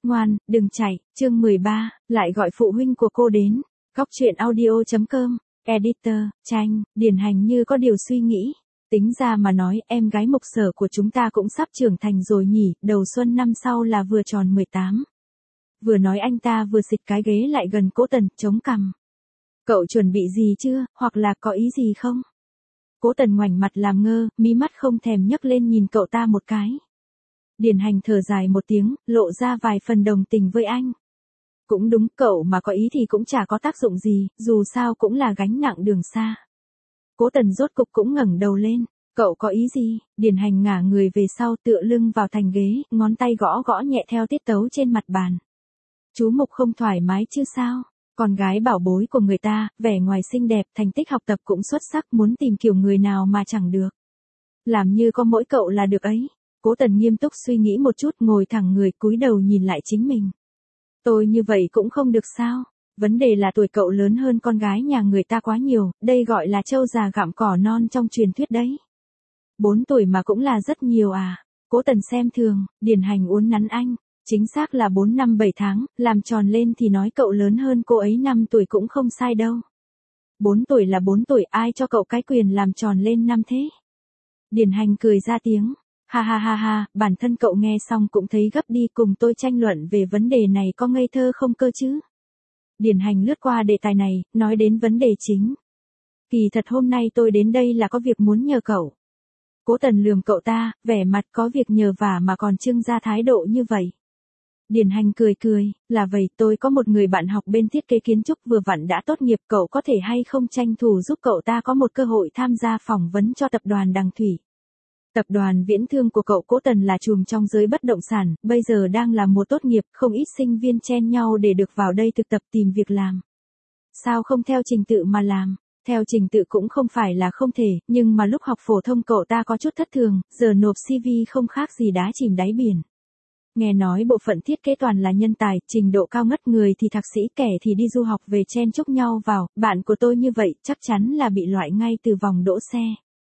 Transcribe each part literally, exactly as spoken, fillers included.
Ngoan, đừng chạy, chương mười ba, lại gọi phụ huynh của cô đến. Góc truyện audio.com, editor, Tranh, Điền Hành như có điều suy nghĩ. Tính ra mà nói em gái Mục Sở của chúng ta cũng sắp trưởng thành rồi nhỉ, đầu xuân năm sau là vừa tròn mười tám. Vừa nói anh ta vừa xịt cái ghế lại gần Cố Tần, chống cằm. Cậu chuẩn bị gì chưa, hoặc là có ý gì không? Cố Tần ngoảnh mặt làm ngơ, mí mắt không thèm nhấc lên nhìn cậu ta một cái. Điền Hành thở dài một tiếng, lộ ra vài phần đồng tình với anh. Cũng đúng, cậu mà có ý thì cũng chả có tác dụng gì, dù sao cũng là gánh nặng đường xa. Cố Tần rốt cục cũng ngẩng đầu lên. Cậu có ý gì? Điền Hành ngả người về sau tựa lưng vào thành ghế, ngón tay gõ gõ nhẹ theo tiết tấu trên mặt bàn. Chú Mục không thoải mái chứ sao? Con gái bảo bối của người ta, vẻ ngoài xinh đẹp, thành tích học tập cũng xuất sắc, muốn tìm kiểu người nào mà chẳng được. Làm như có mỗi cậu là được ấy. Cố Tần nghiêm túc suy nghĩ một chút, ngồi thẳng người, cúi đầu nhìn lại chính mình. Tôi như vậy cũng không được sao? Vấn đề là tuổi cậu lớn hơn con gái nhà người ta quá nhiều, đây gọi là trâu già gặm cỏ non trong truyền thuyết đấy. Bốn tuổi mà cũng là rất nhiều à? Cố Tần xem thường. Điền Hành uốn nắn anh. Chính xác là bốn năm bảy tháng, làm tròn lên thì nói cậu lớn hơn cô ấy năm tuổi cũng không sai đâu. Bốn tuổi là bốn tuổi, ai cho cậu cái quyền làm tròn lên năm thế? Điền Hành cười ra tiếng. Ha ha ha ha, bản thân cậu nghe xong cũng thấy gấp đi, cùng tôi tranh luận về vấn đề này có ngây thơ không cơ chứ? Điền Hành lướt qua đề tài này, nói đến vấn đề chính. Kỳ thật hôm nay tôi đến đây là có việc muốn nhờ cậu. Cố Tần lườm cậu ta, vẻ mặt có việc nhờ vả mà còn trưng ra thái độ như vậy. Điền Hành cười cười, là vậy, tôi có một người bạn học bên thiết kế kiến trúc vừa vặn đã tốt nghiệp, cậu có thể hay không tranh thủ giúp cậu ta có một cơ hội tham gia phỏng vấn cho tập đoàn Đằng Thủy. Tập đoàn viễn thương của cậu Cố Tần là trùm trong giới bất động sản, bây giờ đang là mùa tốt nghiệp, không ít sinh viên chen nhau để được vào đây thực tập tìm việc làm. Sao không theo trình tự mà làm? Theo trình tự cũng không phải là không thể, nhưng mà lúc học phổ thông cậu ta có chút thất thường, giờ nộp xê vê không khác gì đá chìm đáy biển. Nghe nói bộ phận thiết kế toàn là nhân tài, trình độ cao ngất, người thì thạc sĩ, kẻ thì đi du học về chen chúc nhau vào, bạn của tôi như vậy chắc chắn là bị loại ngay từ vòng đỗ xe.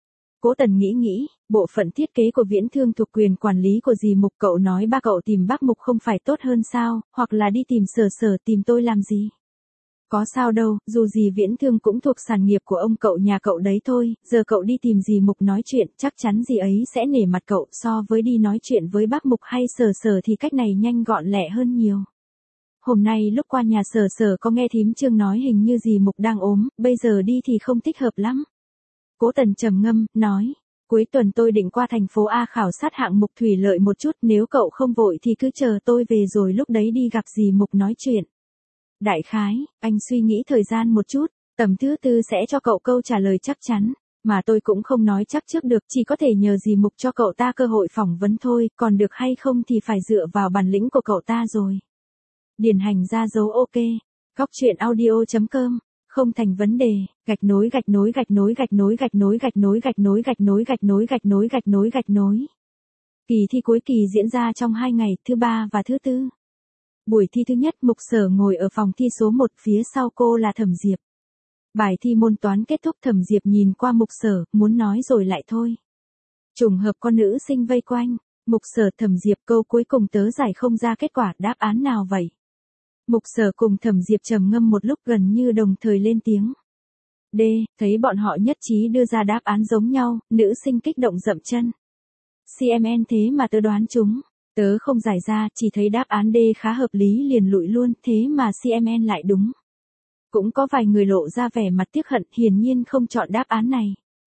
Cố Tần nghĩ nghĩ, bộ phận thiết kế của viễn thương thuộc quyền quản lý của dì Mục, cậu nói ba cậu tìm bác Mục không phải tốt hơn sao, hoặc là đi tìm Sở Sở, tìm tôi làm gì? Có sao đâu, dù gì viễn thương cũng thuộc sản nghiệp của ông cậu nhà cậu đấy thôi, giờ cậu đi tìm dì Mục nói chuyện, chắc chắn dì ấy sẽ nể mặt cậu, so với đi nói chuyện với bác Mục hay Sở Sở thì cách này nhanh gọn lẹ hơn nhiều. Hôm nay lúc qua nhà Sở Sở có nghe thím Trương nói hình như dì Mục đang ốm, bây giờ đi thì không thích hợp lắm. Cố Tần trầm ngâm, nói, cuối tuần tôi định qua thành phố A khảo sát hạng mục thủy lợi một chút, nếu cậu không vội thì cứ chờ tôi về rồi lúc đấy đi gặp dì Mục nói chuyện. Đại khái, anh suy nghĩ thời gian một chút, tầm thứ tư sẽ cho cậu câu trả lời chắc chắn, mà tôi cũng không nói chắc trước được, chỉ có thể nhờ dì Mục cho cậu ta cơ hội phỏng vấn thôi, còn được hay không thì phải dựa vào bản lĩnh của cậu ta rồi. Điền Hành ra dấu ok, góc truyện audio.com. Không thành vấn đề, gạch nối gạch nối gạch nối gạch nối gạch nối gạch nối gạch nối gạch nối gạch nối gạch nối gạch nối gạch nối. Kỳ thi cuối kỳ diễn ra trong hai ngày, thứ ba và thứ tư. Buổi thi thứ nhất, Mục Sở ngồi ở phòng thi số một, phía sau cô là Thẩm Diệp. Bài thi môn toán kết thúc, Thẩm Diệp nhìn qua Mục Sở, muốn nói rồi lại thôi. Trùng hợp con nữ sinh vây quanh. Mục Sở, Thẩm Diệp, câu cuối cùng tớ giải không ra kết quả, đáp án nào vậy? Mục Sở cùng Thẩm Diệp trầm ngâm một lúc, gần như đồng thời lên tiếng. D, thấy bọn họ nhất trí đưa ra đáp án giống nhau, nữ sinh kích động dậm chân. xê em en thế mà tớ đoán chúng, tớ không giải ra, chỉ thấy đáp án D khá hợp lý liền lụi luôn, thế mà xê em en lại đúng. Cũng có vài người lộ ra vẻ mặt tiếc hận, hiển nhiên không chọn đáp án này.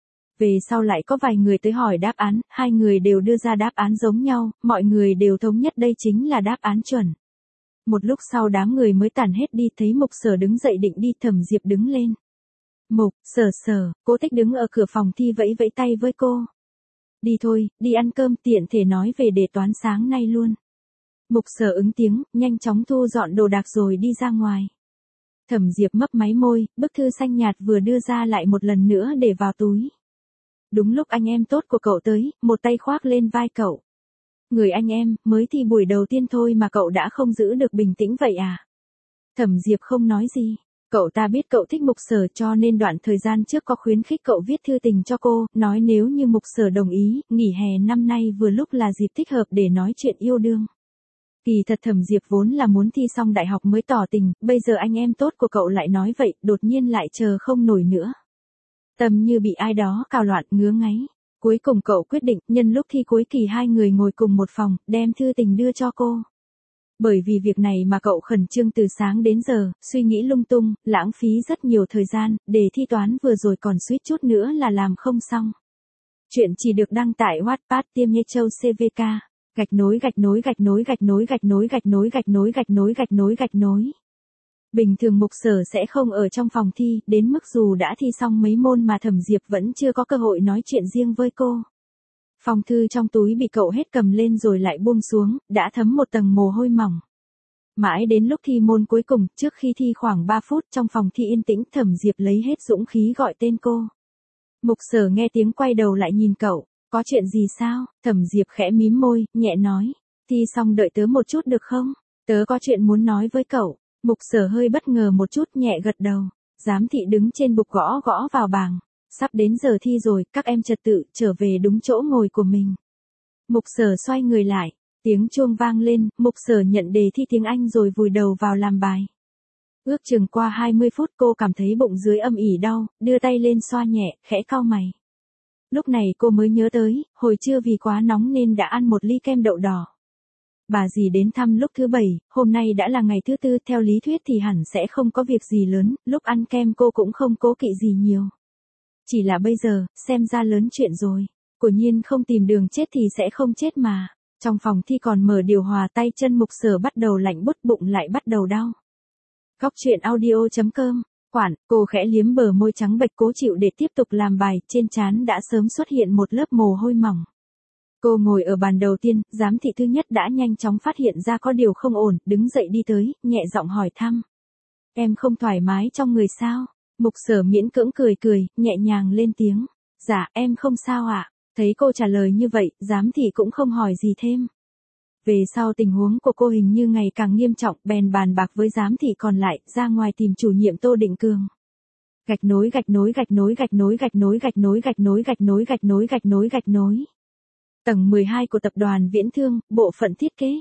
Về sau lại có vài người tới hỏi đáp án, hai người đều đưa ra đáp án giống nhau, mọi người đều thống nhất đây chính là đáp án chuẩn. Một lúc sau đám người mới tản hết đi, thấy Mục Sở đứng dậy định đi, Thẩm Diệp đứng lên. Mục, Sở Sở, Cố Tích đứng ở cửa phòng thi vẫy vẫy tay với cô. Đi thôi, đi ăn cơm, tiện thể nói về đề toán sáng nay luôn. Mục Sở ứng tiếng, nhanh chóng thu dọn đồ đạc rồi đi ra ngoài. Thẩm Diệp mấp máy môi, bức thư xanh nhạt vừa đưa ra lại một lần nữa để vào túi. Đúng lúc anh em tốt của cậu tới, một tay khoác lên vai cậu. Người anh em, mới thi buổi đầu tiên thôi mà cậu đã không giữ được bình tĩnh vậy à? Thẩm Diệp không nói gì. Cậu ta biết cậu thích Mục Sở cho nên đoạn thời gian trước có khuyến khích cậu viết thư tình cho cô, nói nếu như Mục Sở đồng ý, nghỉ hè năm nay vừa lúc là dịp thích hợp để nói chuyện yêu đương. Kỳ thật Thẩm Diệp vốn là muốn thi xong đại học mới tỏ tình, bây giờ anh em tốt của cậu lại nói vậy, đột nhiên lại chờ không nổi nữa. Tâm như bị ai đó cào loạn ngứa ngáy. Cuối cùng cậu quyết định, nhân lúc thi cuối kỳ hai người ngồi cùng một phòng, đem thư tình đưa cho cô. Bởi vì việc này mà cậu khẩn trương từ sáng đến giờ, suy nghĩ lung tung, lãng phí rất nhiều thời gian, đề thi toán vừa rồi còn suýt chút nữa là làm không xong. Chuyện chỉ được đăng tại Wattpad Tiêm Nhê Châu xê vê ca. Gạch nối gạch nối gạch nối gạch nối gạch nối gạch nối gạch nối gạch nối gạch nối gạch nối. Bình thường Mục Sở sẽ không ở trong phòng thi, đến mức dù đã thi xong mấy môn mà Thẩm Diệp vẫn chưa có cơ hội nói chuyện riêng với cô. Phong thư trong túi bị cậu hết cầm lên rồi lại buông xuống, đã thấm một tầng mồ hôi mỏng. Mãi đến lúc thi môn cuối cùng, trước khi thi khoảng ba phút trong phòng thi yên tĩnh, Thẩm Diệp lấy hết dũng khí gọi tên cô. Mục Sở nghe tiếng quay đầu lại nhìn cậu, có chuyện gì sao? Thẩm Diệp khẽ mím môi, nhẹ nói, thi xong đợi tớ một chút được không? Tớ có chuyện muốn nói với cậu. Mục Sở hơi bất ngờ một chút, nhẹ gật đầu. Giám thị đứng trên bục gõ gõ vào bảng. Sắp đến giờ thi rồi, các em trật tự, trở về đúng chỗ ngồi của mình. Mục Sở xoay người lại, tiếng chuông vang lên, Mục Sở nhận đề thi tiếng Anh rồi vùi đầu vào làm bài. Ước chừng qua hai mươi phút cô cảm thấy bụng dưới âm ỉ đau, đưa tay lên xoa nhẹ, khẽ cau mày. Lúc này cô mới nhớ tới, hồi trưa vì quá nóng nên đã ăn một ly kem đậu đỏ. Bà dì đến thăm lúc thứ bảy, hôm nay đã là ngày thứ tư, theo lý thuyết thì hẳn sẽ không có việc gì lớn, lúc ăn kem cô cũng không cố kỵ gì nhiều. Chỉ là bây giờ, xem ra lớn chuyện rồi. Của Nhiên không tìm đường chết thì sẽ không chết mà. Trong phòng thi còn mở điều hòa, tay chân Mục Sở bắt đầu lạnh bút, bụng lại bắt đầu đau. Góc truyện audio chấm com. Quản, cô khẽ liếm bờ môi trắng bệch cố chịu để tiếp tục làm bài, trên trán đã sớm xuất hiện một lớp mồ hôi mỏng. Cô ngồi ở bàn đầu tiên, giám thị thứ nhất đã nhanh chóng phát hiện ra có điều không ổn, đứng dậy đi tới, nhẹ giọng hỏi thăm. Em không thoải mái trong người sao? Mục Sở miễn cưỡng cười cười, nhẹ nhàng lên tiếng. Dạ, em không sao ạ. À? Thấy cô trả lời như vậy, giám thị cũng không hỏi gì thêm. Về sau tình huống của cô hình như ngày càng nghiêm trọng, bèn bàn bạc với giám thị còn lại, ra ngoài tìm chủ nhiệm Tô Định Cường. Gạch nối gạch nối gạch nối gạch nối gạch nối gạch nối gạch nối gạch nối gạch nối gạch nối gạch nối. Tầng mười hai của tập đoàn Viễn Thương, bộ phận thiết kế.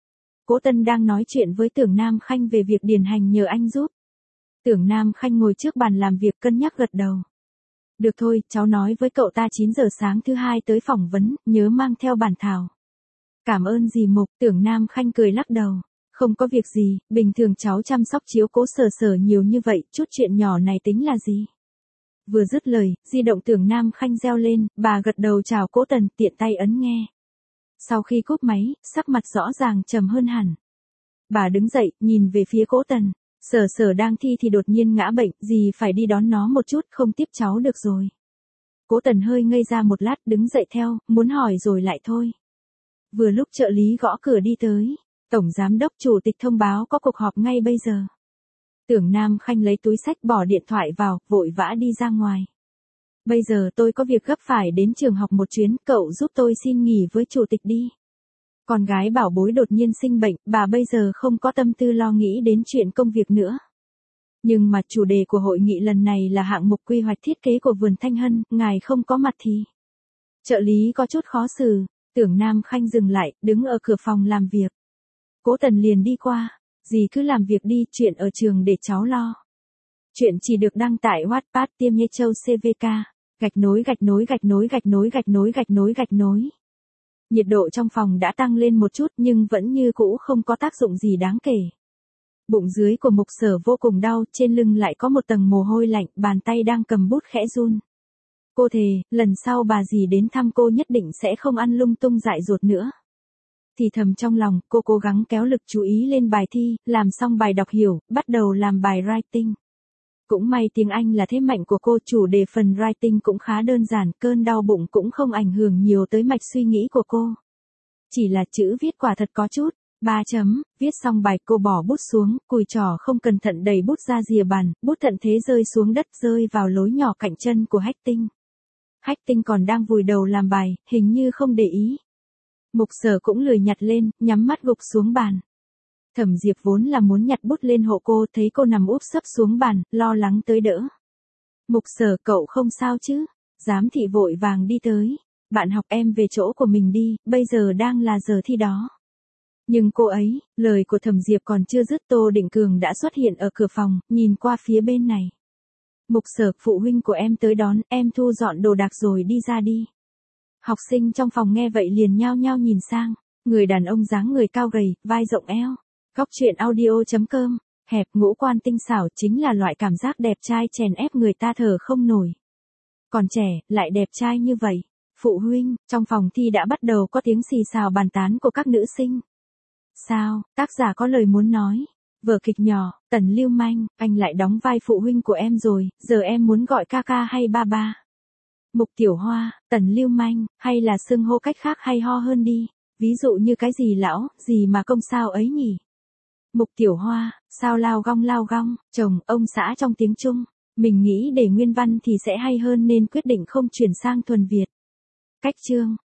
Cố Tân đang nói chuyện với Tưởng Nam Khanh về việc điền hành nhờ anh giúp. Tưởng Nam Khanh ngồi trước bàn làm việc cân nhắc gật đầu. Được thôi, cháu nói với cậu ta chín giờ sáng thứ hai tới phỏng vấn, nhớ mang theo bản thảo. Cảm ơn dì Mục, Tưởng Nam Khanh cười lắc đầu. Không có việc gì, bình thường cháu chăm sóc chiếu cố Sở Sở nhiều như vậy, chút chuyện nhỏ này tính là gì? Vừa dứt lời, di động Tưởng Nam Khanh reo lên, bà gật đầu chào Cố Tần, tiện tay ấn nghe. Sau khi cúp máy, sắc mặt rõ ràng trầm hơn hẳn. Bà đứng dậy, nhìn về phía Cố Tần. Sở Sở đang thi thì đột nhiên ngã bệnh, dì phải đi đón nó một chút, không tiếp cháu được rồi. Cố Tần hơi ngây ra một lát, đứng dậy theo, muốn hỏi rồi lại thôi. Vừa lúc trợ lý gõ cửa đi tới. Tổng giám đốc chủ tịch thông báo có cuộc họp ngay bây giờ. Tưởng Nam Khanh lấy túi xách bỏ điện thoại vào, vội vã đi ra ngoài. Bây giờ tôi có việc gấp phải đến trường học một chuyến, cậu giúp tôi xin nghỉ với chủ tịch đi. Con gái bảo bối đột nhiên sinh bệnh, bà bây giờ không có tâm tư lo nghĩ đến chuyện công việc nữa. Nhưng mà chủ đề của hội nghị lần này là hạng mục quy hoạch thiết kế của vườn Thanh Hân, ngài không có mặt thì. Trợ lý có chút khó xử, Tưởng Nam Khanh dừng lại, đứng ở cửa phòng làm việc. Cố Tần liền đi qua, dì cứ làm việc đi, chuyện ở trường để cháu lo. Chuyện chỉ được đăng tại Wattpad Tiêm Nhê Châu xê vê ca. Gạch nối gạch nối gạch nối gạch nối gạch nối gạch nối gạch nối. Nhiệt độ trong phòng đã tăng lên một chút nhưng vẫn như cũ không có tác dụng gì đáng kể. Bụng dưới của Mục Sở vô cùng đau, trên lưng lại có một tầng mồ hôi lạnh, bàn tay đang cầm bút khẽ run. Cô thề, lần sau bà dì đến thăm cô nhất định sẽ không ăn lung tung dại dột nữa. Thì thầm trong lòng, cô cố gắng kéo lực chú ý lên bài thi, làm xong bài đọc hiểu, bắt đầu làm bài writing. Cũng may tiếng Anh là thế mạnh của cô, chủ đề phần writing cũng khá đơn giản, cơn đau bụng cũng không ảnh hưởng nhiều tới mạch suy nghĩ của cô. Chỉ là chữ viết quả thật có chút. Ba chấm, viết xong bài cô bỏ bút xuống, cùi trỏ không cẩn thận đẩy bút ra rìa bàn, bút thuận thế rơi xuống đất, rơi vào lối nhỏ cạnh chân của Hách Tinh. Hách Tinh còn đang vùi đầu làm bài, hình như không để ý. Mục Sở cũng lười nhặt lên, nhắm mắt gục xuống bàn. Thẩm Diệp vốn là muốn nhặt bút lên hộ cô, thấy cô nằm úp sấp xuống bàn, lo lắng tới đỡ. Mục Sở, cậu không sao chứ? Giám thị vội vàng đi tới. Bạn học em về chỗ của mình đi, bây giờ đang là giờ thi đó. Nhưng cô ấy, lời của Thẩm Diệp còn chưa dứt Tô Định Cường đã xuất hiện ở cửa phòng, nhìn qua phía bên này. Mục Sở, phụ huynh của em tới đón, em thu dọn đồ đạc rồi đi ra đi. Học sinh trong phòng nghe vậy liền nhao nhao nhìn sang, người đàn ông dáng người cao gầy, vai rộng eo. Góc truyện audio chấm com, hẹp ngũ quan tinh xảo chính là loại cảm giác đẹp trai chèn ép người ta thở không nổi. Còn trẻ, lại đẹp trai như vậy. Phụ huynh, trong phòng thi đã bắt đầu có tiếng xì xào bàn tán của các nữ sinh. Sao, tác giả có lời muốn nói. Vở kịch nhỏ, Tần Lưu Manh, anh lại đóng vai phụ huynh của em rồi, giờ em muốn gọi ca ca hay ba ba. Mục Tiểu Hoa, Tần Lưu Manh, hay là xưng hô cách khác hay ho hơn đi, ví dụ như cái gì lão, gì mà công sao ấy nhỉ. Mục Tiểu Hoa, sao lao gong lao gong, chồng, ông xã trong tiếng Trung, mình nghĩ để nguyên văn thì sẽ hay hơn nên quyết định không chuyển sang thuần Việt. Cách chương,